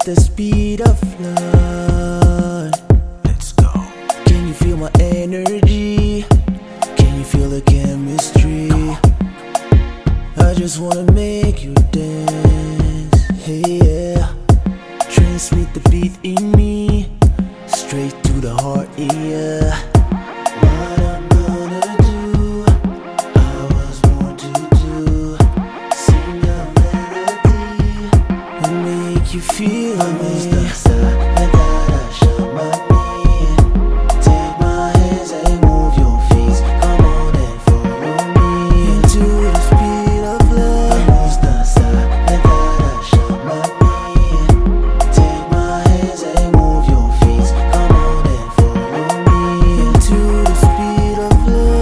at the speed of light. Let's go. Can you feel my energy? Can you feel the chemistry? I just wanna make you dance. Hey yeah. Transmit the beat in me, straight to the heart, yeah. What I'm gonna do, I was born to do. Sing a melody and make you feel me. I gotta show my knee. Take my hands and move your feet. Come on and follow me into the speed of love. I gotta show my knee. Take my hands and move your feet. Come on and follow me into the speed of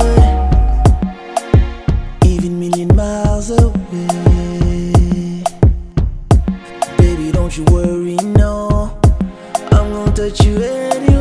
love. Even million miles away. Baby, don't you worry, no. I'm gonna touch you anyway.